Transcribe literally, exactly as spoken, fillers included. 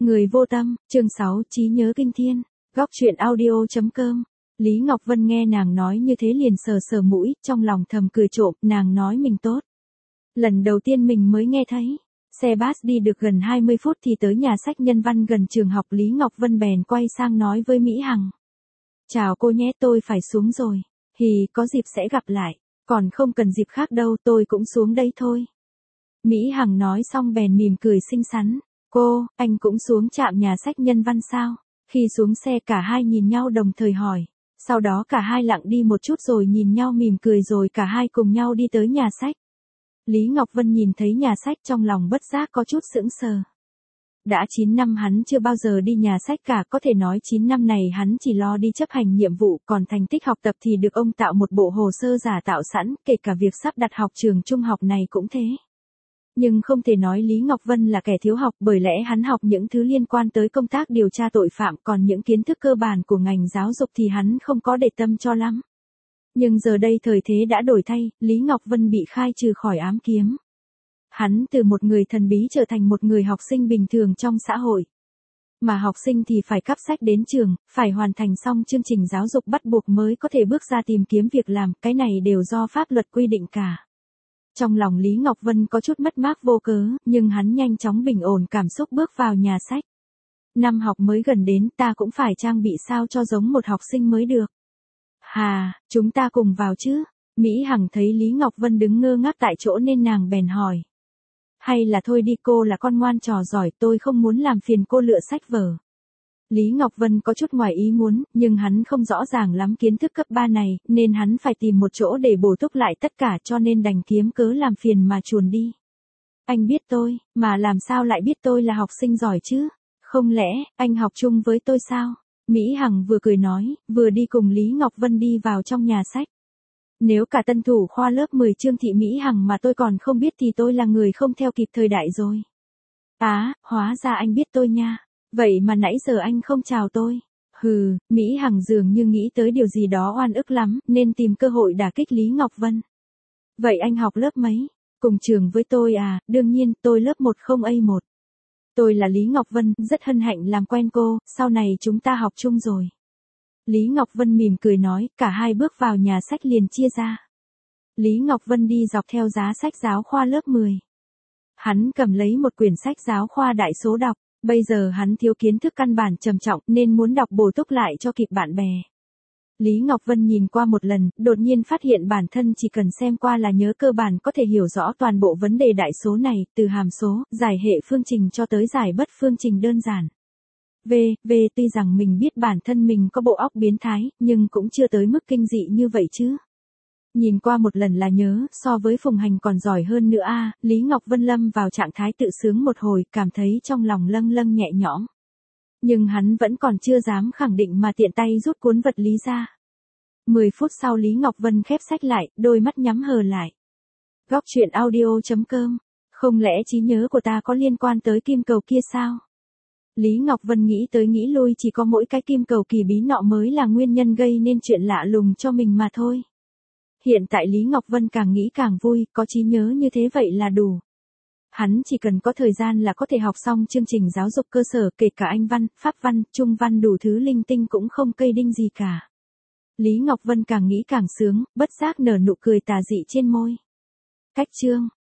Người vô tâm, chương sáu, trí nhớ kinh thiên. Góc truyện audio chấm com. Lý Ngọc Vân nghe nàng nói như thế liền sờ sờ mũi, trong lòng thầm cười trộm, nàng nói mình tốt. Lần đầu tiên mình mới nghe thấy. Xe bus đi được gần hai mươi phút thì tới nhà sách Nhân Văn gần trường học. Lý Ngọc Vân bèn quay sang nói với Mỹ Hằng. Chào cô nhé, tôi phải xuống rồi. Hì, có dịp sẽ gặp lại. Còn không cần dịp khác đâu, tôi cũng xuống đây thôi. Mỹ Hằng nói xong bèn mỉm cười xinh xắn. Cô, anh cũng xuống trạm nhà sách Nhân Văn sao? Khi xuống xe cả hai nhìn nhau đồng thời hỏi. Sau đó cả hai lặng đi một chút rồi nhìn nhau mỉm cười rồi cả hai cùng nhau đi tới nhà sách. Lý Ngọc Vân nhìn thấy nhà sách trong lòng bất giác có chút sững sờ. Đã chín năm hắn chưa bao giờ đi nhà sách cả, có thể nói chín năm này hắn chỉ lo đi chấp hành nhiệm vụ, còn thành tích học tập thì được ông tạo một bộ hồ sơ giả tạo sẵn, kể cả việc sắp đặt học trường trung học này cũng thế. Nhưng không thể nói Lý Ngọc Vân là kẻ thiếu học, bởi lẽ hắn học những thứ liên quan tới công tác điều tra tội phạm, còn những kiến thức cơ bản của ngành giáo dục thì hắn không có để tâm cho lắm. Nhưng giờ đây thời thế đã đổi thay, Lý Ngọc Vân bị khai trừ khỏi ám kiếm. Hắn từ một người thần bí trở thành một người học sinh bình thường trong xã hội. Mà học sinh thì phải cắp sách đến trường, phải hoàn thành xong chương trình giáo dục bắt buộc mới có thể bước ra tìm kiếm việc làm, cái này đều do pháp luật quy định cả. Trong lòng Lý Ngọc Vân có chút mất mát vô cớ, nhưng hắn nhanh chóng bình ổn cảm xúc bước vào nhà sách. Năm học mới gần đến, ta cũng phải trang bị sao cho giống một học sinh mới được. Hà, chúng ta cùng vào chứ? Mỹ Hằng thấy Lý Ngọc Vân đứng ngơ ngác tại chỗ nên nàng bèn hỏi. Hay là thôi đi, cô là con ngoan trò giỏi, tôi không muốn làm phiền cô lựa sách vở. Lý Ngọc Vân có chút ngoài ý muốn, nhưng hắn không rõ ràng lắm kiến thức cấp ba này, nên hắn phải tìm một chỗ để bổ túc lại tất cả cho nên đành kiếm cớ làm phiền mà chuồn đi. Anh biết tôi, mà làm sao lại biết tôi là học sinh giỏi chứ? Không lẽ, anh học chung với tôi sao? Mỹ Hằng vừa cười nói, vừa đi cùng Lý Ngọc Vân đi vào trong nhà sách. Nếu cả tân thủ khoa lớp mười Trương Thị Mỹ Hằng mà tôi còn không biết thì tôi là người không theo kịp thời đại rồi. Á, à, hóa ra anh biết tôi nha. Vậy mà nãy giờ anh không chào tôi. Hừ, Mỹ Hằng dường như nghĩ tới điều gì đó oan ức lắm, nên tìm cơ hội đả kích Lý Ngọc Vân. Vậy anh học lớp mấy? Cùng trường với tôi à, đương nhiên, tôi lớp một không A một. Tôi là Lý Ngọc Vân, rất hân hạnh làm quen cô, sau này chúng ta học chung rồi. Lý Ngọc Vân mỉm cười nói, cả hai bước vào nhà sách liền chia ra. Lý Ngọc Vân đi dọc theo giá sách giáo khoa lớp mười. Hắn cầm lấy một quyển sách giáo khoa đại số đọc. Bây giờ hắn thiếu kiến thức căn bản trầm trọng nên muốn đọc bổ túc lại cho kịp bạn bè. Lý Ngọc Vân nhìn qua một lần, đột nhiên phát hiện bản thân chỉ cần xem qua là nhớ cơ bản có thể hiểu rõ toàn bộ vấn đề đại số này, từ hàm số, giải hệ phương trình cho tới giải bất phương trình đơn giản. V, V tuy rằng mình biết bản thân mình có bộ óc biến thái, nhưng cũng chưa tới mức kinh dị như vậy chứ. Nhìn qua một lần là nhớ, so với Phùng Hành còn giỏi hơn nữa a. À, Lý Ngọc Vân lâm vào trạng thái tự sướng một hồi, cảm thấy trong lòng lâng lâng nhẹ nhõm. Nhưng hắn vẫn còn chưa dám khẳng định mà tiện tay rút cuốn vật lý ra. mười phút sau Lý Ngọc Vân khép sách lại, đôi mắt nhắm hờ lại. Góc truyện audio chấm com. Không lẽ trí nhớ của ta có liên quan tới kim cầu kia sao? Lý Ngọc Vân nghĩ tới nghĩ lui, chỉ có mỗi cái kim cầu kỳ bí nọ mới là nguyên nhân gây nên chuyện lạ lùng cho mình mà thôi. Hiện tại Lý Ngọc Vân càng nghĩ càng vui, có trí nhớ như thế vậy là đủ. Hắn chỉ cần có thời gian là có thể học xong chương trình giáo dục cơ sở, kể cả Anh văn, Pháp văn, Trung văn đủ thứ linh tinh cũng không cây đinh gì cả. Lý Ngọc Vân càng nghĩ càng sướng, bất giác nở nụ cười tà dị trên môi. Cách chương